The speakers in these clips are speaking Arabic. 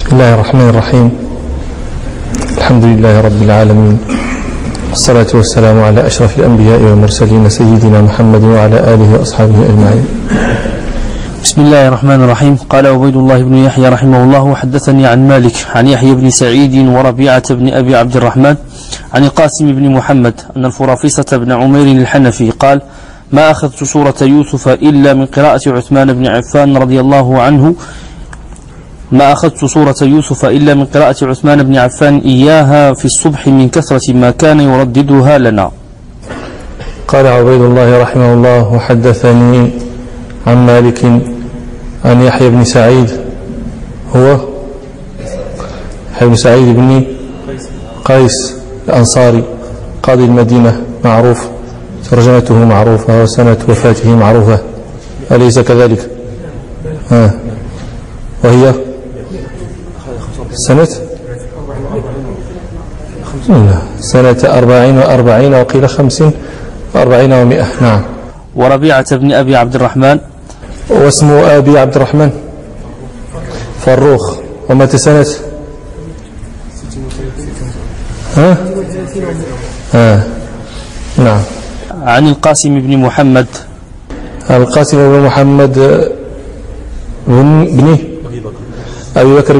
بسم الله الرحمن الرحيم. الحمد لله رب العالمين، والصلاة والسلام على أشرف الأنبياء والمرسلين سيدنا محمد وعلى آله وأصحابه أجمعين. بسم الله الرحمن الرحيم. قال عبيد الله بن يحيى رحمه الله: حدثني عن مالك عن يحيى بن سعيد وربيعة بن أبي عبد الرحمن عن القاسم بن محمد أن الفرافصة بن عمير الحنفي قال: ما أخذت سورة يوسف إلا من قراءة عثمان بن عفان رضي الله عنه إياها في الصبح من كثرة ما كان يرددها لنا. قال عبيد الله رحمه الله: وحدثني عن مالك عن يحيى بن سعيد، هو يحيى بن سعيد بن قيس الأنصاري قاضي المدينة معروف، ترجمته معروفة وسنة وفاته معروفة، أليس كذلك؟ وهي سنة 40 وقيل 45 و100. نعم. وربيعة بن أبي عبد الرحمن، واسم أبي عبد الرحمن فروخ، ومتى سنة؟ نعم. عن القاسم بن محمد، القاسم بن محمد بن أبي بكر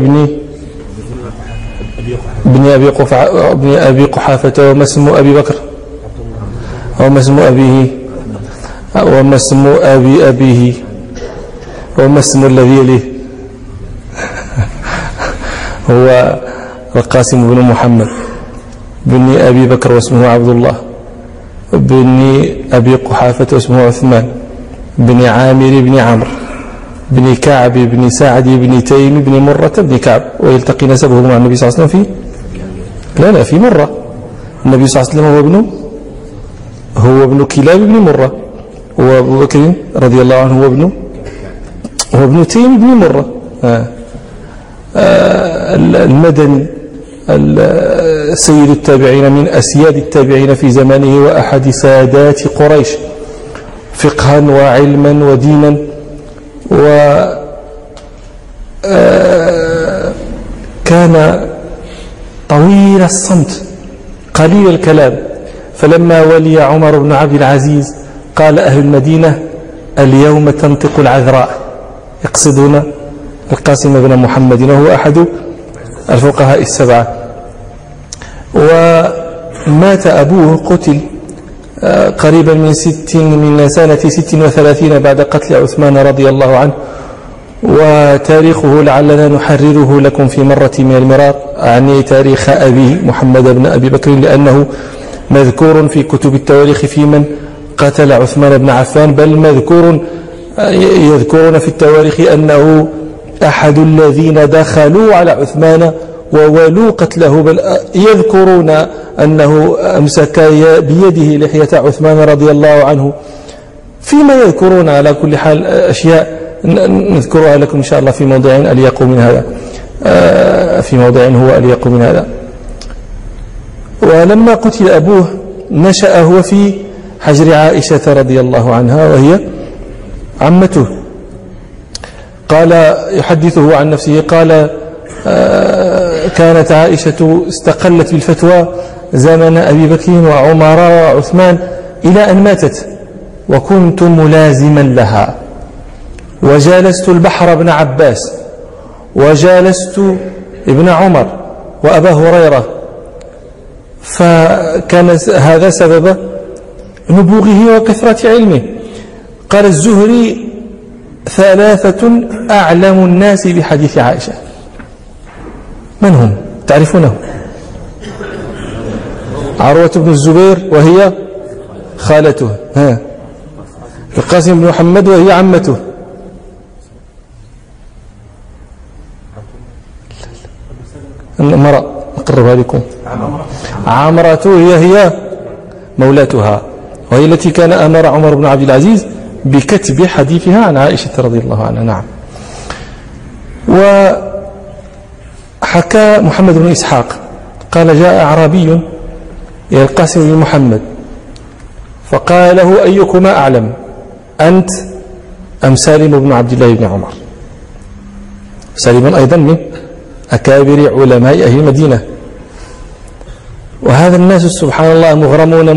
بن أبي قحافة، وما اسم أبي بكر، وما اسم أبيه، وما اسم أبيه، وما اسم الذي يليه. هو القاسم بن محمد بن أبي بكر واسمه عبد الله، بن أبي قحافة واسمه عثمان، بن عامر بن عمرو، بن كعب بن سعد بن تيم بن مرة بن كعب. ويلتقي نسبه مع النبي صلى الله عليه وسلم في مرة. النبي صلى الله عليه وسلم هو ابن كلاب بن مرة، وأبو بكر رضي الله عنه هو ابن تيم بن مرة. المدني سيد التابعين من أسياد التابعين في زمانه، وأحد سادات قريش فقها وعلما ودينا، وكان طويل الصمت قليل الكلام. فلما ولي عمر بن عبد العزيز قال أهل المدينة: اليوم تنطق العذراء، يقصدون القاسم بن محمد، وهو أحد الفقهاء السبعة. ومات أبوه، قتل قريبا من سنة 36 بعد قتل عثمان رضي الله عنه. وتاريخه لعلنا نحرره لكم في مرة من المرار، أعني تاريخ أبيه محمد بن أبي بكر، لأنه مذكور في كتب التواريخ في من قتل عثمان بن عفان، بل يذكرون في التواريخ أنه أحد الذين دخلوا على عثمان وولوا قتله، بل يذكرون أنه أمسك بيده لحية عثمان رضي الله عنه. فيما يذكرون على كل حال أشياء نذكرها لكم إن شاء الله في موضع أليق من هذا، هو أليق من هذا. ولما قتل أبوه نشأ هو في حجر عائشة رضي الله عنها، وهي عمته. قال يحدثه عن نفسه، قال: كانت عائشة استقلت بالفتوى زمن أبي بكر وعمر وعثمان إلى أن ماتت، وكنت ملازما لها، وجالست البحر بن عباس، وجالست ابن عمر وأبا هريرة، فكان هذا سبب نبوغه وكثرة علمه. قال الزهري: 3 أعلم الناس بحديث عائشة. من هم؟ تعرفونه؟ عروة بن الزبير وهي خالته، القاسم بن محمد وهي عمته، المرأة أقربها لكم، عمرة هي مولاتها، وهي التي كان أمر عمر بن عبد العزيز بكتب حديثها عن عائشة رضي الله عنها. نعم. وحكى محمد بن إسحاق قال: جاء أعرابي إلى القاسم بن محمد فقال له: أيكما أعلم، أنت أم سالم بن عبد الله بن عمر؟ سالم أيضا من أكابر علماء أهل المدينة. وهذا الناس سبحان الله مغرمون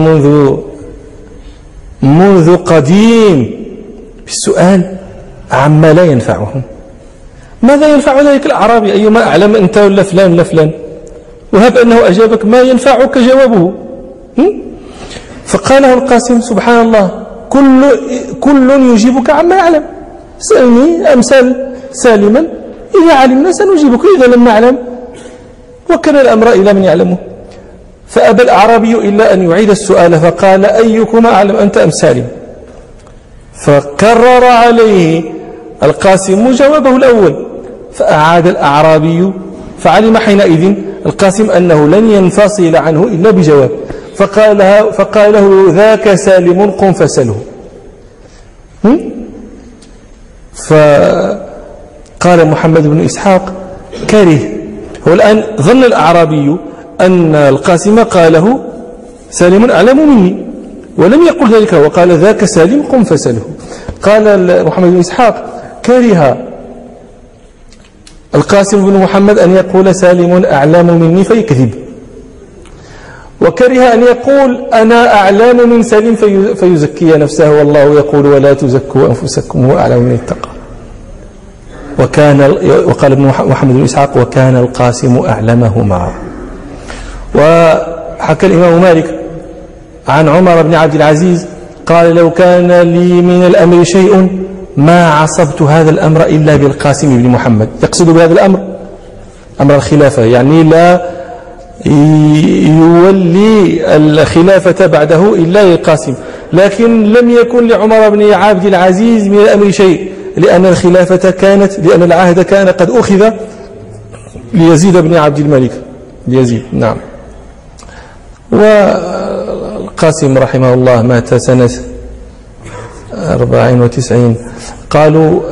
منذ قديم بالسؤال عما لا ينفعهم. ماذا ينفع ذلك الأعرابي؟ أيما أعلم أنت ولا فلان ولا فلان، وهب أنه أجابك ما ينفعك جوابه. فقاله القاسم سبحان الله كل يجيبك عما يعلم. سألني أمثال سالما، إذا علمنا سنجيبك، إذا لم نعلم وكان الأمر إلى من يعلمه. فأبى الأعرابي إلا أن يعيد السؤال فقال أيكما أعلم أنت أم سالم؟ فكرر عليه القاسم جوابه الأول، فأعاد الأعرابي، فعلم حينئذ القاسم أنه لن ينفصل عنه إلا بجواب، فقال له ذاك سالم قم فسله. فقال محمد بن إسحاق كره، هو الآن ظن الأعرابي أن القاسم قاله سالم أعلم مني، ولم يقل ذلك، وقال ذاك سالم قم فسله. قال محمد بن إسحاق كره القاسم بن محمد أن يقول سالم أعلم مني فيكذب، وكره أن يقول أنا أعلم من سالم فيزكي نفسه، والله يقول ولا تزكوا أنفسكم هو أعلم من اتقى. وقال ابن محمد بن إسحاق وكان القاسم أعلمهما. وحكى الإمام مالك عن عمر بن عبد العزيز قال لو كان لي من الأمر شيء ما عصبت هذا الأمر إلا بالقاسم بن محمد. يقصد بهذا الأمر أمر الخلافة، يعني لا يولي الخلافة بعده إلا للقاسم، لكن لم يكن لعمر بن عبد العزيز من الأمر شيء، لأن لأن العهد كان قد أخذ ليزيد بن عبد الملك ليزيد. نعم. والقاسم رحمه الله مات سنة 94. قالوا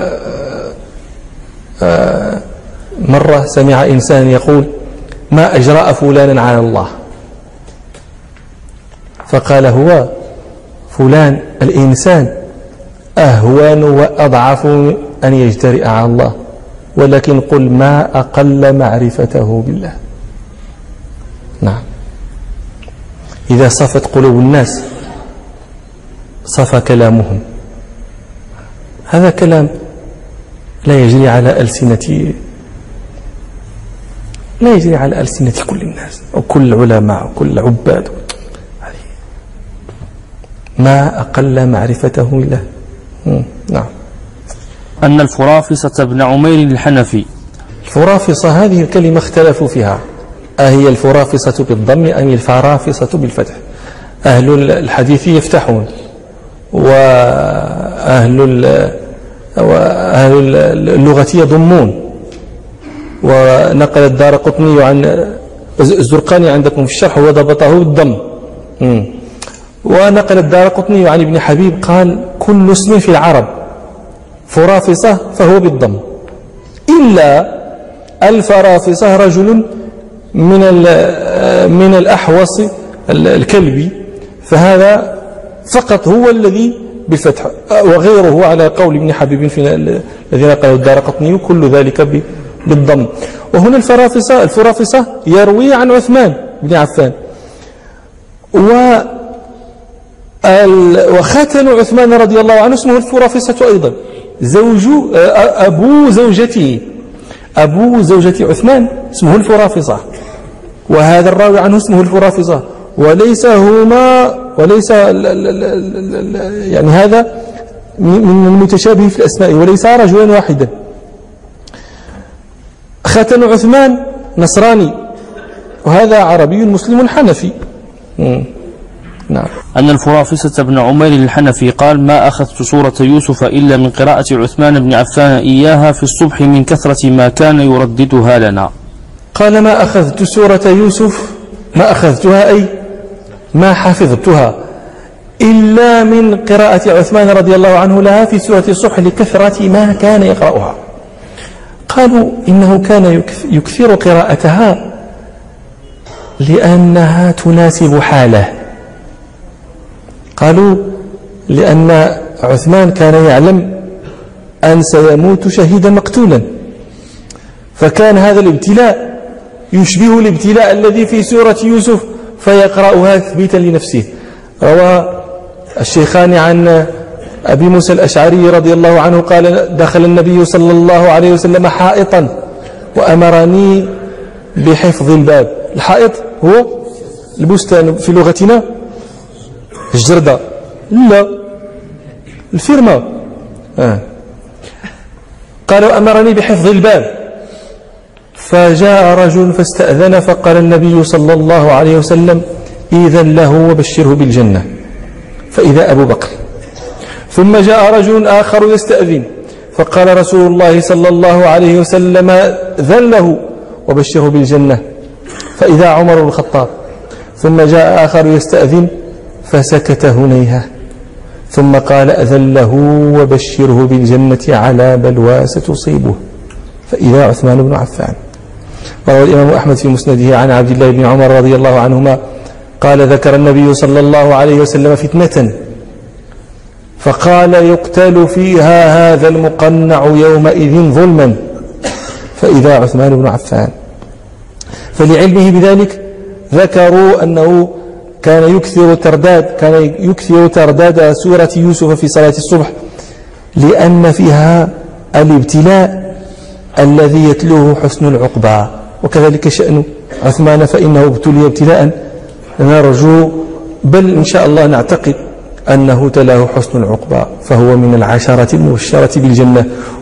مرة سمع إنسان يقول ما أجرأ فلانا على الله، فقال هو فلان الإنسان أهون وأضعف أن يجترئ على الله، ولكن قل ما أقل معرفته بالله. نعم. إذا صفت قلوب الناس صفى كلامهم. هذا كلام لا يجري على ألسنة كل الناس أو كل العلماء أو كل العباد. ما أقل معرفته بالله. نعم. أن الفرافصة بن عمير الحنفي. الفرافصة هذه الكلمة اختلفوا فيها، أهي الفرافصة بالضم أم الفرافصة بالفتح؟ أهل الحديث يفتحون، وأهل اللغة يضمون. ونقل الدارقطني عن الزرقاني عندكم في الشرح وضبطه بالضم. ونقل الدارقطني عن ابن حبيب قال كل اسم في العرب فرافصة فهو بالضم، إلا الفرافصة رجل من الأحوص الكلبي، فهذا فقط هو الذي بالفتح، وغيره على قول ابن حبيب في الذي نقله الدارقطني كل ذلك بالضم. وهنا الفرافصة يروي عن عثمان بن عفان. وخاتن عثمان رضي الله عنه اسمه الفرافصة أيضا، أبو زوجة عثمان اسمه الفرافصة، وهذا الراوي عنه اسمه الفرافصة، وليس يعني هذا من المتشابه في الأسماء، وليس رجلا واحدا. خاتن عثمان نصراني، وهذا عربي مسلم حنفي. نعم. أن الفرافصة بن عمير الحنفي قال ما أخذت سورة يوسف إلا من قراءة عثمان بن عفان إياها في الصبح من كثرة ما كان يرددها لنا. قال ما أخذت سورة يوسف، ما أخذتها أي ما حفظتها إلا من قراءة عثمان رضي الله عنه لها في سورة الصبح لكثرة ما كان يقرأها. قالوا إنه كان يكثر قراءتها لأنها تناسب حاله. قالوا لأن عثمان كان يعلم أن سيموت شهيدا مقتولا، فكان هذا الابتلاء يشبه الابتلاء الذي في سورة يوسف فيقرأها تثبيتا لنفسه. روى الشيخان عن أبي موسى الأشعري رضي الله عنه قال: دخل النبي صلى الله عليه وسلم حائطا وأمرني بحفظ الباب. الحائط هو البستان في لغتنا، الجردة، لا الفيرما. قال: أمرني بحفظ الباب. فجاء رجل فاستأذن، فقال النبي صلى الله عليه وسلم: إذن له وبشره بالجنة. فإذا أبو بكر. ثم جاء رجل آخر يستأذن، فقال رسول الله صلى الله عليه وسلم: إذن له وبشره بالجنة. فإذا عمر بن الخطاب. ثم جاء آخر يستأذن فسكت هنيهة، ثم قال: أذن له وبشره بالجنة على بلوى ستصيبه. فإذا عثمان بن عفان. روى الإمام أحمد في مسنده عن عبد الله بن عمر رضي الله عنهما قال: ذكر النبي صلى الله عليه وسلم فتنة فقال: يقتل فيها هذا المقنع يومئذ ظلما. فإذا عثمان بن عفان. فلعلمه بذلك ذكروا أنه كان يكثر ترداد سورة يوسف في صلاة الصبح، لأن فيها الابتلاء الذي يتلوه حسن العقبى. وكذلك شأن عثمان، فإنه ابتلي ابتلاء نرجو بل إن شاء الله نعتقد أنه تلاه حسن العقبى، فهو من العشرة المبشرة بالجنة.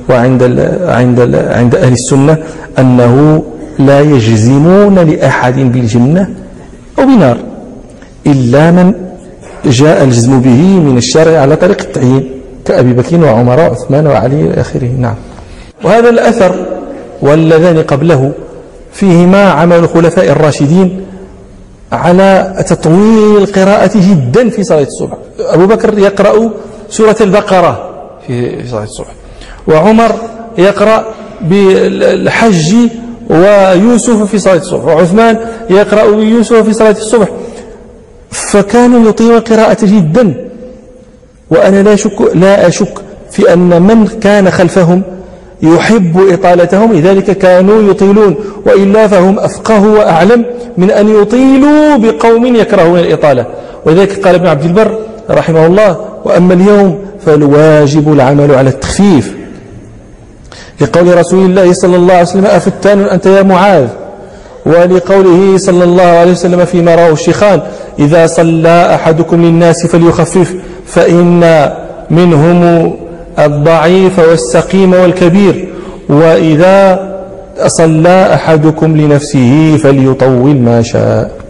عند أهل السنة أنه لا يجزمون لأحد بالجنة أو بنار إلا من جاء الجزم به من الشرع على طريق التعيين، كأبي بكر وعمر وعثمان وعلي إلى آخره. نعم. وهذا الأثر واللذان قبله فيهما عمل الخلفاء الراشدين على تطويل القراءة جدا في صلاة الصبح. أبو بكر يقرأ سورة البقرة في صلاة الصبح، وعمر يقرأ بالحج ويوسف في صلاة الصبح، وعثمان يقرأ بيوسف في صلاة الصبح. فكانوا يطيلون القراءة جدا، وأنا لا أشك في أن من كان خلفهم يحب إطالتهم، لذلك كانوا يطيلون، وإلا فهم أفقه وأعلم من أن يطيلوا بقوم يكرهون الإطالة. ولذلك قال ابن عبد البر رحمه الله: وأما اليوم فالواجب العمل على التخفيف، لقول رسول الله صلى الله عليه وسلم: أفتان أنت يا معاذ، ولقوله صلى الله عليه وسلم فيما رواه الشيخان: إذا صلى أحدكم للناس فليخفف، فإن منهم الضعيف والسقيم والكبير، وإذا صلى أحدكم لنفسه فليطول ما شاء.